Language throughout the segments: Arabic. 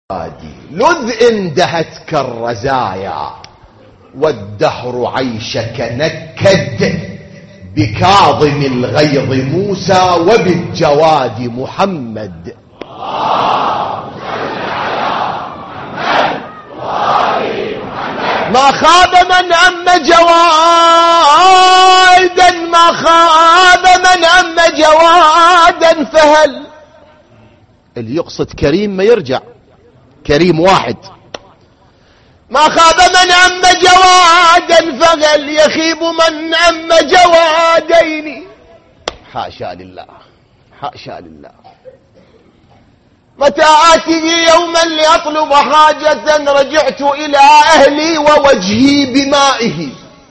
لذ اندهتك الرزايا والدهر عيشك نكد بكاظم الغيظ موسى وبالجواد محمد. ما خاب من أم جوادا، ما خاب من أم جوادا، فهل اللي يقصد كريم ما يرجع، كريم واحد. ما خاب من أم جوادا فهل يخيب من أم جوادين. حاشا لله، حاشا لله. متى آتي يوما لأطلب حاجة رجعت إلى أهلي ووجهي بمائه.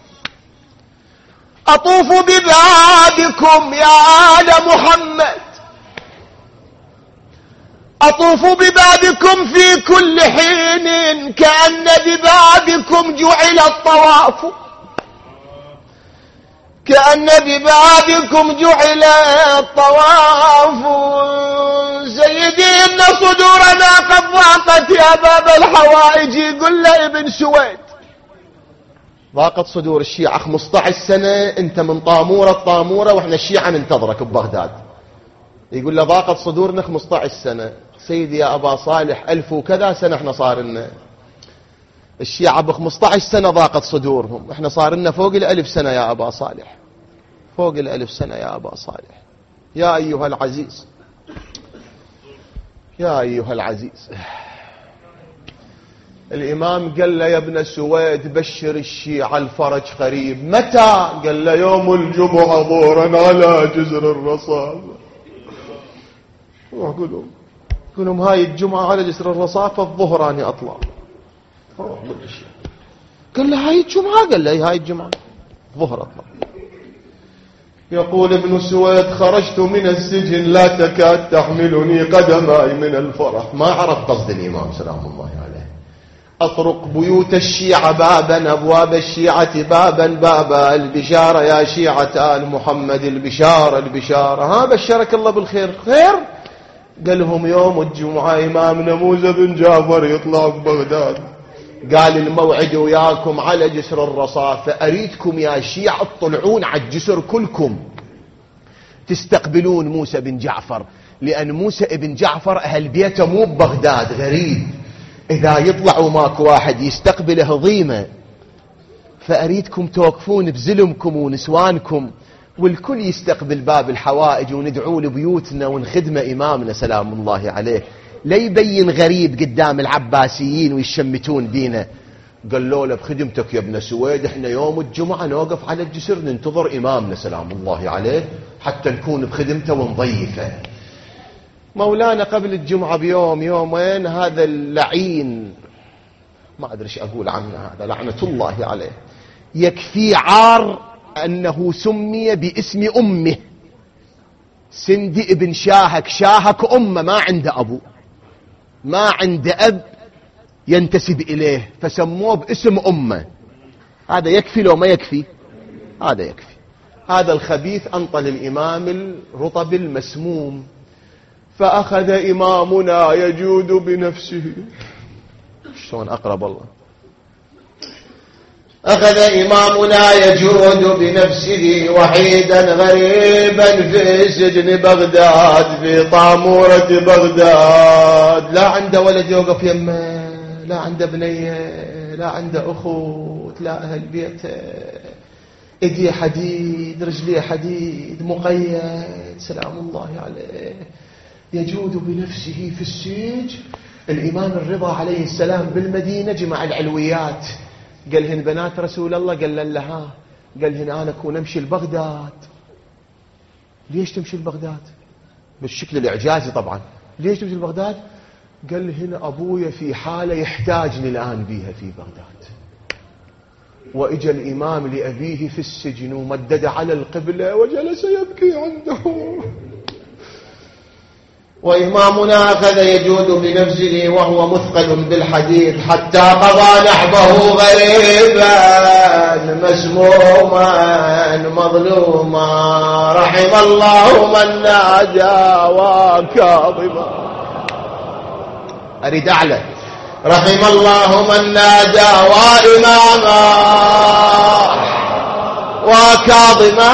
أطوف ببابكم يا آل محمد، أطوف ببابكم في كل حين كأن ببابكم جعل الطواف، كأن ببابكم جعل الطواف. سيدي إن صدورنا قد ضاقت يا باب الحوائج. يقول له ابن سويد ضاقت صدور الشيعة 15 سنة، انت من طامورة الطامورة واحنا الشيعة ننتظرك ببغداد. يقول له ضاقت صدورنا 15 سنة. سيدي يا أبا صالح 1000 وكذا سنة احنا صار لنا، الشيعة ب15 سنة ضاقت صدورهم، احنا صار لنا فوق 1000 سنة يا أبا صالح، فوق 1000 سنة يا أبا صالح. يا أيها العزيز، يا أيها العزيز. الإمام قال له يا ابن سويد بشر الشيعة الفرج قريب. متى؟ قال له يوم الجمعة ظهرا على جزر الرصافة. روح قولهم هاي الجمعة على جسر الرصافة الظهر أنا أطلع. قال له هاي الجمعة؟ قال له هاي الجمعة ظهر أطلع. يقول ابن سويد خرجت من السجن لا تكاد تحملني قدماي من الفرح. ما عرف قصد الإمام سلام الله عليه. أطرق بيوت الشيعة بابا، أبواب الشيعة بابا بابا، البشارة يا شيعة آل محمد، البشارة البشارة. ها بشرك الله بالخير. خير؟ قال لهم يوم الجمعة إمامنا موسى بن جعفر يطلع ببغداد، قال الموعد وياكم على جسر الرصافة. أريدكم يا شيعة تطلعون على الجسر كلكم تستقبلون موسى بن جعفر، لأن موسى بن جعفر أهل بيته مو ببغداد، غريب. إذا يطلعوا ماكو واحد يستقبله ضيمة، فأريدكم توقفون بزلمكم ونسوانكم والكل يستقبل باب الحوائج وندعو لبيوتنا ونخدم إمامنا سلام الله عليه، لا يبين غريب قدام العباسيين ويشمتون بينا. قالوا له بخدمتك يا ابن سويد احنا يوم الجمعة نوقف على الجسر ننتظر إمامنا سلام الله عليه حتى نكون بخدمته ونضيفه. مولانا قبل الجمعة بيوم يومين هذا اللعين، ما أدري ايش أقول عنه، هذا لعنة الله عليه، يكفي عار أنه سمي باسم أمه سندي ابن شاهك. شاهك أمه، ما عنده أبو، ما عنده أب ينتسب إليه، فسموه باسم أمه. هذا يكفي لو ما يكفي؟ هذا يكفي. هذا الخبيث أنطل الإمام الرطب المسموم، فأخذ إمامنا يجود بنفسه. شلون أقرب الله؟ أخذ إمامنا يجود بنفسه وحيدا غريبا في سجن بغداد، في طامورة بغداد. لا عنده ولد يوقف يمه، لا عنده بنية، لا عنده أخوت، لا أهل بيته. إيديه حديد، رجليه حديد، مقيد سلام الله عليه، يجود بنفسه في السجن. الإمام الرضا عليه السلام بالمدينة جمع العلويات، قال هن بنات رسول الله، قال لها قال هن أنا أكون أمشي لبغداد. ليش تمشي لبغداد؟ بالشكل الإعجازي طبعا. ليش تمشي لبغداد؟ قال هنا أبويا في حالة يحتاجني الآن بيها في بغداد. وإجا الإمام لأبيه في السجن ومدد على القبلة وجلس يبكي عنده. وإمامنا أخذ يجود بنفسه وهو مثقل بالحديد حتى قضى نحبه غريبا مسموما مظلوما. رحم الله من نادى وكاظما. أريد أعلى. رحم الله من نادى وإماما وكاظما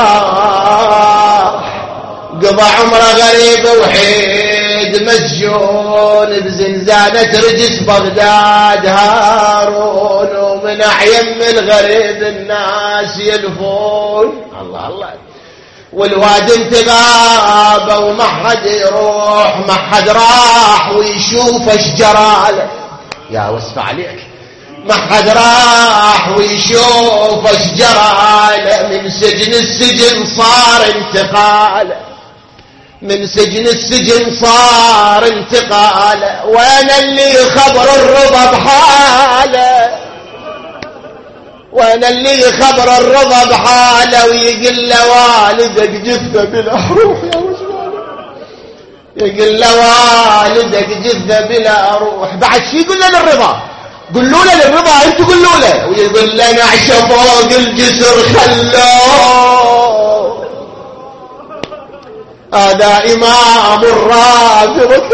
قضى عمره غريب وحيد مسجون بزنزانة رجس بغداد هارون ومن أعيم الغريب الناس يلفون. الله الله. والواد انتغابه وما حد يروح ما حد راح ويشوف ايش جراله. يا وصف عليك. ما حد راح ويشوف ايش جراله. من سجن السجن صار انتقاله. من سجن السجن صار انتقاله. وانا اللي خبر الرضا بحاله. وانا اللي خبر الرضا بحاله ويقول له والدك جثه بلا روح. يا وجلاله يقول له والدك جثه بلا روح. بعد شي يقول له للرضا. قولوا له للرضا انتوا قولوا له. ويقول له نعش فوق الجسر خلوه. هذا امام الرافضه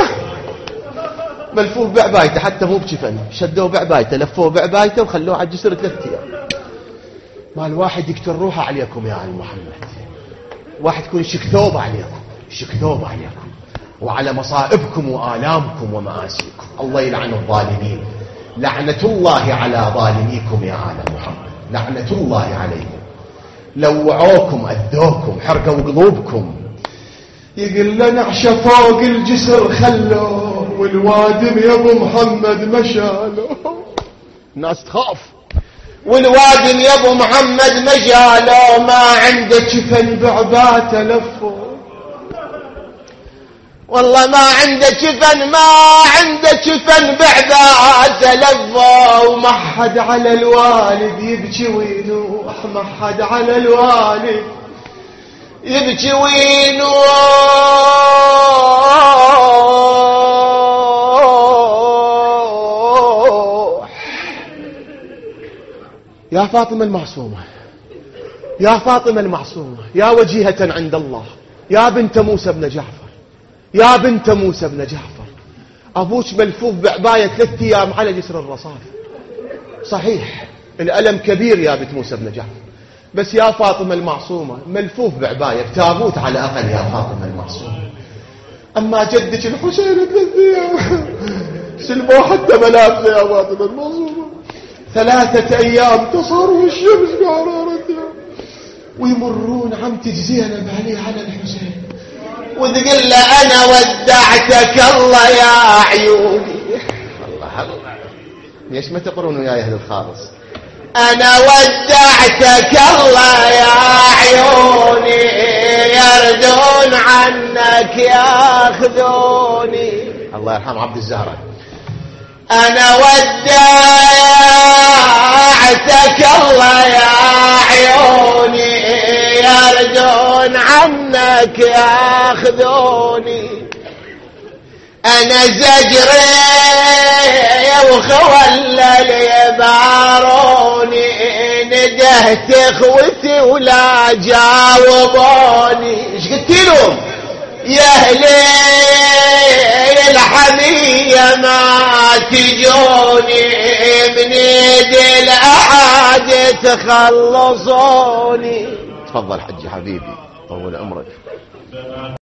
ملفوف بعبايته حتى مو بجفن. شدوه بعبايته لفوه بعبايته وخلوه على الجسر 3 أيام. ما الواحد يقتل روحه عليكم يا آل محمد. واحد يكون شكثوب عليكم شكثوب عليكم وعلى مصائبكم وآلامكم ومآسيكم. الله يلعن الظالمين. لعنة الله على ظالميكم يا آل محمد. لعنة الله عليهم. لوعوكم أذوكم حرقوا قلوبكم. يقول لنا نعش فوق الجسر خلوه والوادم يا ابو محمد مشاله. الناس تخاف. والوادم يا ابو محمد مشاله. ما عنده جفن بعباته لفه. والله ما عنده جفن ما عنده جفن بعباته لفه. وما حد على الوالد يبكي وينوح. ما حد على الوالد يبكي وينوح. يا فاطمة المعصومة يا فاطمة المعصومة يا وجيهة عند الله يا بنت موسى بن جعفر يا بنت موسى بن جعفر. أبوك ملفوف بعباية 3 أيام على جسر الرصاف. صحيح الألم كبير يا بنت موسى بن جعفر. بس يا فاطمة المعصومة ملفوف بعباية بتابوت على أقل يا فاطمة المعصومة. أما جدك الحسين 3 أيام سلموا حتى ملابسه يا فاطمة المعصومة. 3 أيام تصاروا الشمس بحرارتها ويمرون عمتك زينب على الحسين وتقول له أنا ودعتك الله يا عيوني. الله الله. ليش ما تقرون وياي أهل الخالص؟ أنا ودعتك الله يا عيوني يردون عنك ياخذوني. الله يرحم عبد الزهرة. أنا ودعتك الله يا عيوني يردون عنك ياخذوني. أنا زجري وخولل يباروني ندهت اخوتي ولا جاوبوني. ايش قلت لهم؟ يا اهلي الحمية ما تجوني من يدي الأحد تخلصوني. تفضل حجي حبيبي طول عمرك.